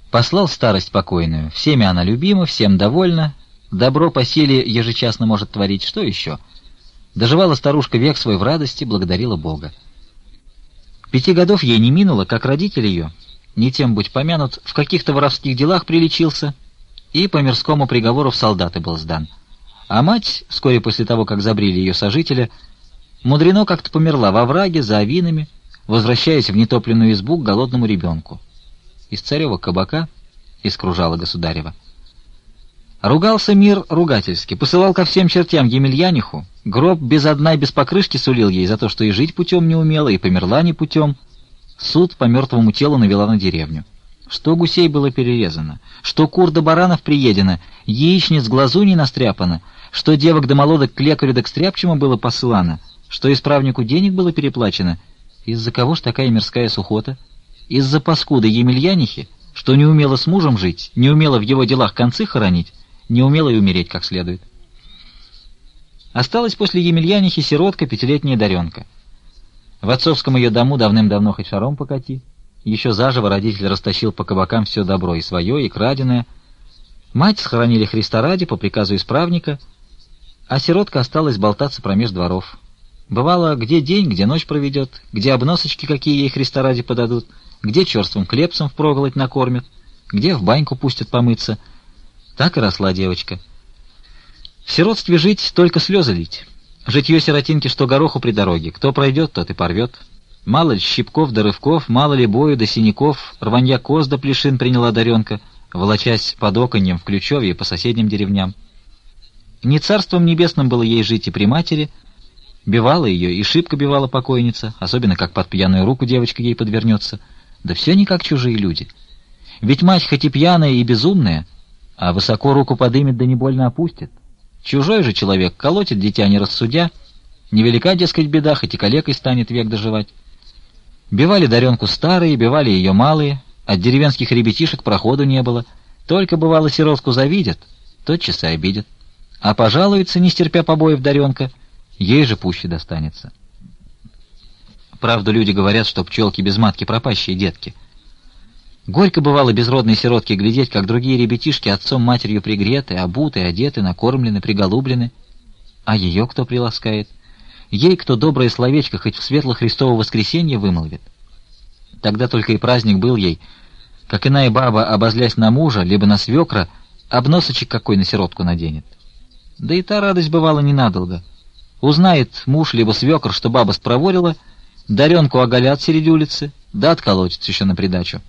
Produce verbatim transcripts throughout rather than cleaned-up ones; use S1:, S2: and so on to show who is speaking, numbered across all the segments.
S1: Послал старость покойную. Всеми она любима, всем довольна. Добро по силе ежечасно может творить. Что еще? Доживала старушка век свой в радости, благодарила Бога. Пяти годов ей не минуло, как родитель ее, не тем будь помянут, в каких-то воровских делах приличился и по мирскому приговору в солдаты был сдан. А мать, вскоре после того, как забрили ее сожителя, мудрено как-то померла во враге за овинами, возвращаясь в нетопленную избу к голодному ребенку. Из царева кабака, из кружала государева. Ругался мир ругательски, посылал ко всем чертям Емельяниху, гроб без одной без покрышки сулил ей за то, что и жить путем не умела, и померла не путем. Суд по мертвому телу навела на деревню. Что гусей было перерезано, что кур да баранов приедено, яичниц глазуней настряпано, что девок да молодок к лекарю да к стряпчему было посылано, что исправнику денег было переплачено. Из-за кого ж такая мирская сухота? Из-за паскуды Емельянихи, что не умела с мужем жить, не умела в его делах концы хоронить, не умела и умереть как следует. Осталась после Емельянихи сиротка, пятилетняя Даренка. В отцовском ее дому давным-давно хоть шаром покати. Еще заживо родитель растащил по кабакам все добро, и свое, и краденое. Мать схоронили Христа ради по приказу исправника, а сиротка осталась болтаться промеж дворов. Бывало, где день, где ночь проведет, где обносочки какие ей Христа ради подадут, где черствым хлебцем впроголодь накормят, где в баньку пустят помыться. Так и росла девочка. В сиротстве жить, только слезы лить. Житье сиротинки, что гороху при дороге. Кто пройдет, тот и порвет. Мало ли щипков да рывков, мало ли бою да синяков, рванья коз да плешин приняла Даренка, волочась под оконьем в Ключевье по соседним деревням. Не царством небесным было ей жить и при матери. Бивала ее и шибко бивала покойница, особенно как под пьяную руку девочка ей подвернется. Да все не как чужие люди. Ведь мать хоть и пьяная и безумная, а высоко руку подымет да не больно опустит. Чужой же человек колотит дитя не рассудя, невелика, дескать, беда, хоть и калекой станет век доживать. Бивали Даренку старые, бивали ее малые, от деревенских ребятишек проходу не было. Только, бывало, сиротку завидят, тотчас и обидят. А пожалуется, не стерпя побоев Даренка, ей же пуще достанется. Правду люди говорят, что пчелки без матки пропащие детки. Горько бывало безродной сиротке глядеть, как другие ребятишки отцом-матерью пригреты, обуты, одеты, накормлены, приголублены. А ее кто приласкает? Ей кто доброе словечко хоть в светло Христово воскресенье вымолвит? Тогда только и праздник был ей, как иная баба, обозлясь на мужа, либо на свекра, обносочек какой на сиротку наденет. Да и та радость бывала ненадолго. Узнает муж либо свекр, что баба спроворила, Даренку оголят среди улицы, да отколотится еще на придачу.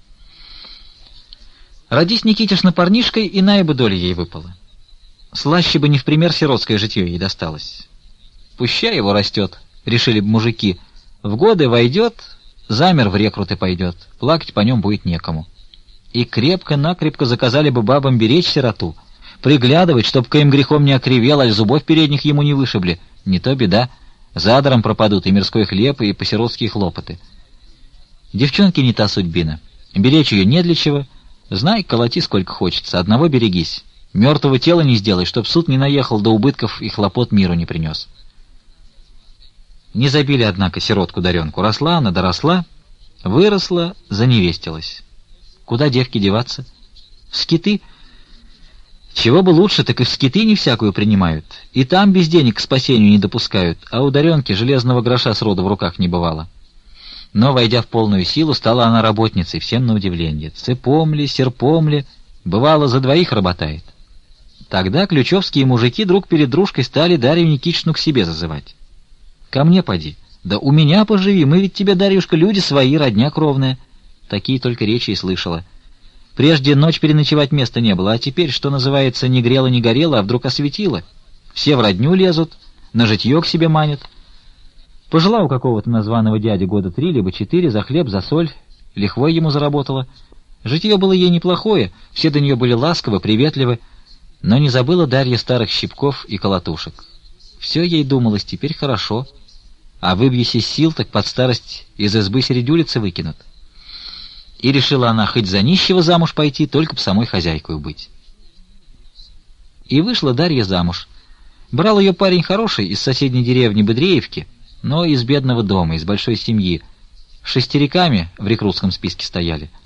S1: Родись Никитишна парнишкой, иная бы доля ей выпала. Слаще бы не в пример сиротское житье ей досталось. Пущай его растет, решили бы мужики. В годы войдет, замер в рекруты пойдет, плакать по нем будет некому. И крепко-накрепко заказали бы бабам беречь сироту, приглядывать, чтоб коим грехом не окривел, аль зубов передних ему не вышибли. Не то беда, задаром пропадут и мирской хлеб, и посиротские хлопоты. Девчонке не та судьбина. Беречь ее не для чего. Знай, колоти сколько хочется, одного берегись. Мертвого тела не сделай, чтоб суд не наехал до убытков и хлопот миру не принес. Не забили, однако, сиротку Даренку. Росла она, доросла, выросла, заневестилась. Куда девке деваться? В скиты? Чего бы лучше, так и в скиты не всякую принимают. И там без денег к спасению не допускают, а у Даренки железного гроша сроду в руках не бывало. Но, войдя в полную силу, стала она работницей, всем на удивление. Цепом ли, серпом ли, бывало, за двоих работает. Тогда ключевские мужики друг перед дружкой стали Дарью Никитичну к себе зазывать. «Ко мне поди». «Да у меня поживи, мы ведь тебе, Дарюшка, люди свои, родня кровная». Такие только речи и слышала. Прежде ночь переночевать места не было, а теперь, что называется, не грело, не горело, а вдруг осветило. Все в родню лезут, на житье к себе манят. Пожила у какого-то названного дяди года три, либо четыре, за хлеб, за соль, лихвой ему заработала. Житье было ей неплохое, все до нее были ласковы, приветливы, но не забыла Дарья старых щипков и колотушек. Все ей думалось теперь хорошо, а выбьясь из сил, так под старость из избы среди улицы выкинут. И решила она хоть за нищего замуж пойти, только б самой хозяйкой быть. И вышла Дарья замуж. Брал ее парень хороший из соседней деревни Быдреевки, но из бедного дома, из большой семьи. Шестериками в рекрутском списке стояли.